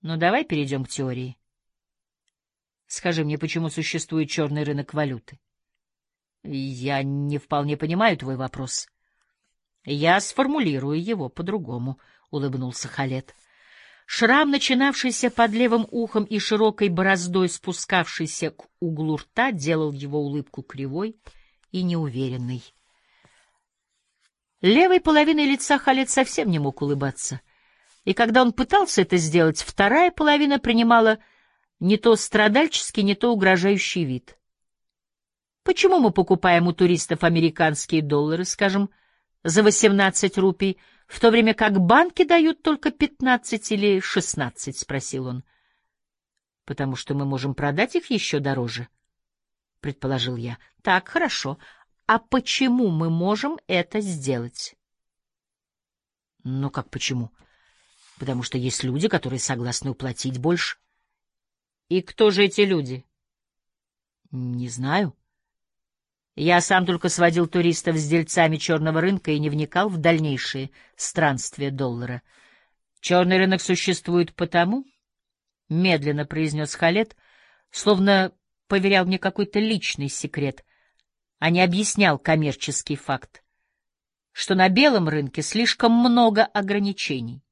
Но давай перейдем к теории. Скажи мне, почему существует черный рынок валюты? Я не вполне понимаю твой вопрос. Я сформулирую его по-другому, — улыбнулся Халед. Шрам, начинавшийся под левым ухом и широкой бороздой спускавшийся к углу рта, делал его улыбку кривой и неуверенной. Левой половиной лица Халед совсем не мог улыбаться, и когда он пытался это сделать, вторая половина принимала не то страдальческий, не то угрожающий вид. Почему мы покупаем у туристов американские доллары, скажем, за 18 рупий, в то время как банки дают только 15 или 16, — спросил он. — Потому что мы можем продать их еще дороже, — предположил я. — Так, хорошо. А почему мы можем это сделать? — Ну, как почему? — Потому что есть люди, которые согласны уплатить больше. — И кто же эти люди? — Не знаю. Я сам только сводил туристов с дельцами черного рынка и не вникал в дальнейшие странствия доллара. Черный рынок существует потому, — медленно произнес Халед, словно поверял мне какой-то личный секрет, а не объяснял коммерческий факт, что на белом рынке слишком много ограничений.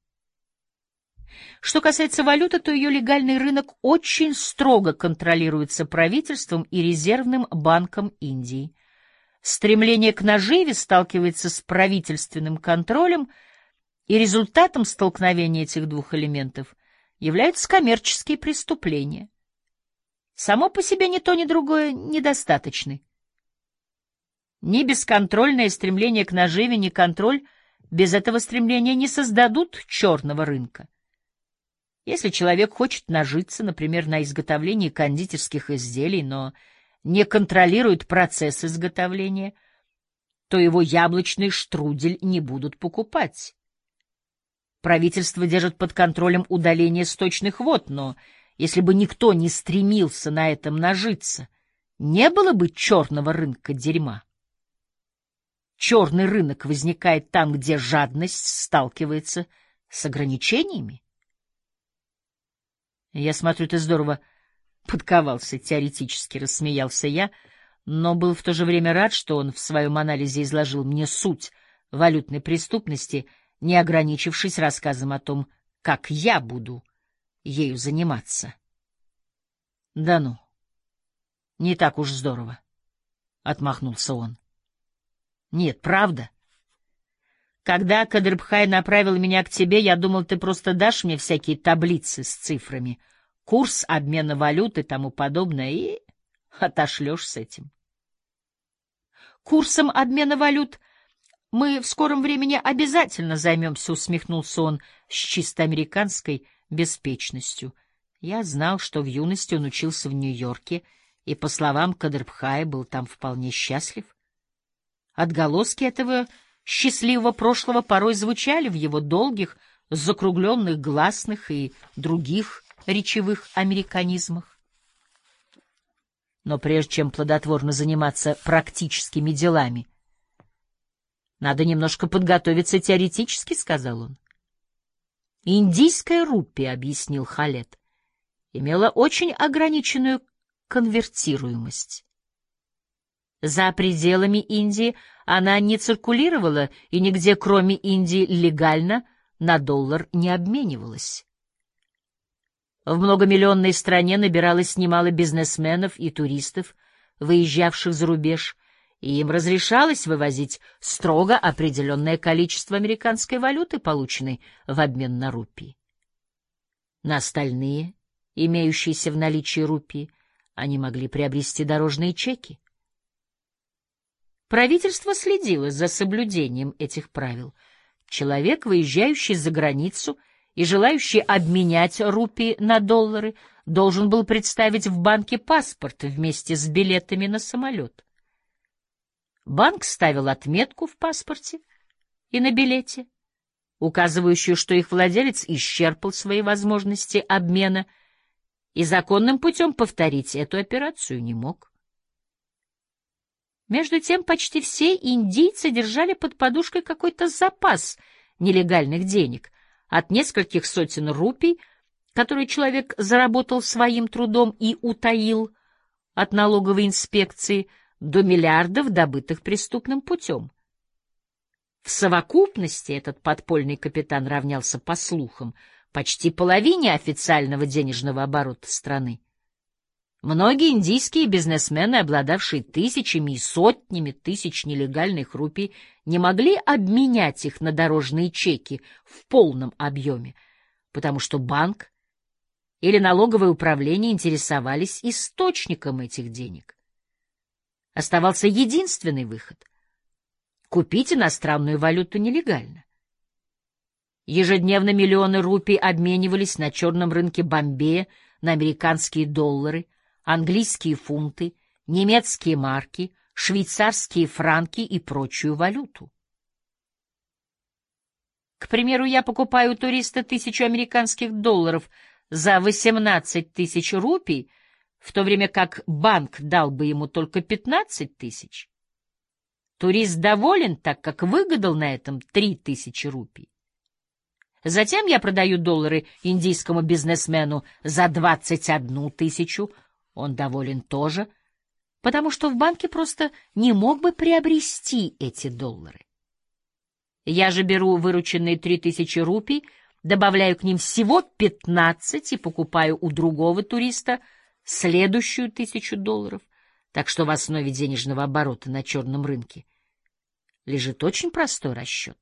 Что касается валюты, то ее легальный рынок очень строго контролируется правительством и Резервным банком Индии. Стремление к наживе сталкивается с правительственным контролем, и результатом столкновения этих двух элементов являются коммерческие преступления. Само по себе ни то, ни другое недостаточны. Ни бесконтрольное стремление к наживе, ни контроль без этого стремления не создадут черного рынка. Если человек хочет нажиться, например, на изготовлении кондитерских изделий, но не контролирует процесс изготовления, то его яблочный штрудель не будут покупать. Правительство держит под контролем удаление сточных вод, но если бы никто не стремился на этом нажиться, не было бы черного рынка дерьма. Черный рынок возникает там, где жадность сталкивается с ограничениями. Я смотрю, ты здорово подковался, теоретически рассмеялся я, но был в то же время рад, что он в своем анализе изложил мне суть валютной преступности, не ограничившись рассказом о том, как я буду ею заниматься. — Да ну, не так уж здорово, — отмахнулся он. — Нет, правда. Когда Кадрбхай направил меня к тебе, я думал, ты просто дашь мне всякие таблицы с цифрами, курс обмена валют и тому подобное, и отошлешь с этим. Курсом обмена валют мы в скором времени обязательно займемся, — усмехнулся он с чисто американской беспечностью. Я знал, что в юности он учился в Нью-Йорке, и, по словам Кадрбхая, был там вполне счастлив. Отголоски этого счастливого прошлого порой звучали в его долгих, закругленных гласных и других речевых американизмах. Но прежде чем плодотворно заниматься практическими делами, надо немножко подготовиться теоретически, — сказал он. Индийская рупия, — объяснил Халед, — имела очень ограниченную конвертируемость. За пределами Индии она не циркулировала и нигде, кроме Индии, легально на доллар не обменивалась. В многомиллионной стране набиралось немало бизнесменов и туристов, выезжавших за рубеж, и им разрешалось вывозить строго определенное количество американской валюты, полученной в обмен на рупии. На остальные, имеющиеся в наличии рупии, они могли приобрести дорожные чеки. Правительство следило за соблюдением этих правил. Человек, выезжающий за границу и желающий обменять рупии на доллары, должен был представить в банке паспорт вместе с билетами на самолет. Банк ставил отметку в паспорте и на билете, указывающую, что их владелец исчерпал свои возможности обмена и законным путем повторить эту операцию не мог. Между тем, почти все индийцы держали под подушкой какой-то запас нелегальных денег, от нескольких сотен рупий которые человек заработал своим трудом и утаил от налоговой инспекции, до миллиардов, добытых преступным путем. В совокупности этот подпольный капитан равнялся, по слухам, почти половине официального денежного оборота страны. Многие индийские бизнесмены, обладавшие тысячами и сотнями тысяч нелегальных рупий, не могли обменять их на дорожные чеки в полном объеме, потому что банк или налоговое управление интересовались источником этих денег. Оставался единственный выход — купить иностранную валюту нелегально. Ежедневно миллионы рупий обменивались на черном рынке Бомбея на американские доллары, английские фунты, немецкие марки, швейцарские франки и прочую валюту. К примеру, я покупаю у туриста 1000 американских долларов за 18 тысяч рупий, в то время как банк дал бы ему только 15 тысяч. Турист доволен, так как выгадал на этом 3000 рупий. Затем я продаю доллары индийскому бизнесмену за 21 тысячу, он доволен тоже, потому что в банке просто не мог бы приобрести эти доллары. Я же беру вырученные 3000 рупий, добавляю к ним всего 15 и покупаю у другого туриста следующую 1000 долларов, так что в основе денежного оборота на черном рынке лежит очень простой расчет.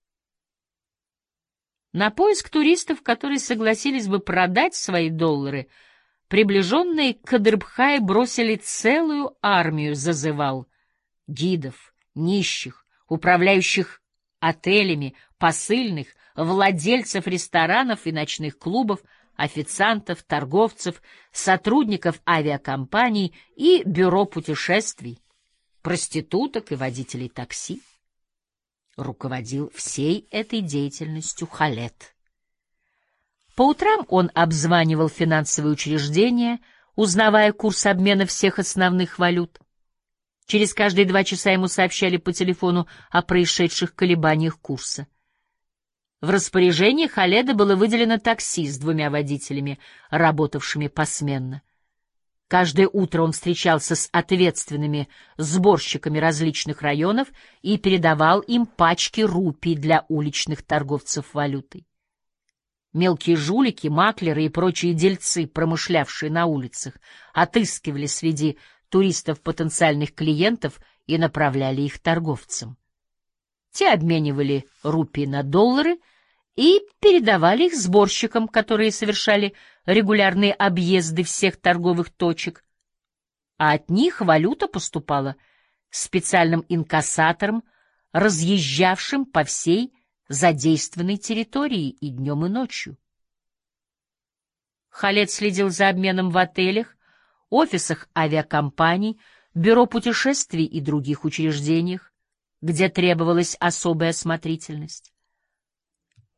На поиск туристов, которые согласились бы продать свои доллары, приближенные к Кадрбхай бросили целую армию зазывал, гидов, нищих, управляющих отелями, посыльных, владельцев ресторанов и ночных клубов, официантов, торговцев, сотрудников авиакомпаний и бюро путешествий, проституток и водителей такси. Руководил всей этой деятельностью Халед. По утрам он обзванивал финансовые учреждения, узнавая курс обмена всех основных валют. Через каждые 2 часа ему сообщали по телефону о происшедших колебаниях курса. В распоряжении Халеда было выделено такси с 2 водителями, работавшими посменно. Каждое утро он встречался с ответственными сборщиками различных районов и передавал им пачки рупий для уличных торговцев валютой. Мелкие жулики, маклеры и прочие дельцы, промышлявшие на улицах, отыскивали среди туристов потенциальных клиентов и направляли их торговцам. Те обменивали рупии на доллары и передавали их сборщикам, которые совершали регулярные объезды всех торговых точек, а от них валюта поступала специальным инкассаторам, разъезжавшим по всей задействованной территории и днем, и ночью. Халед следил за обменом в отелях, офисах авиакомпаний, бюро путешествий и других учреждениях, где требовалась особая осмотрительность.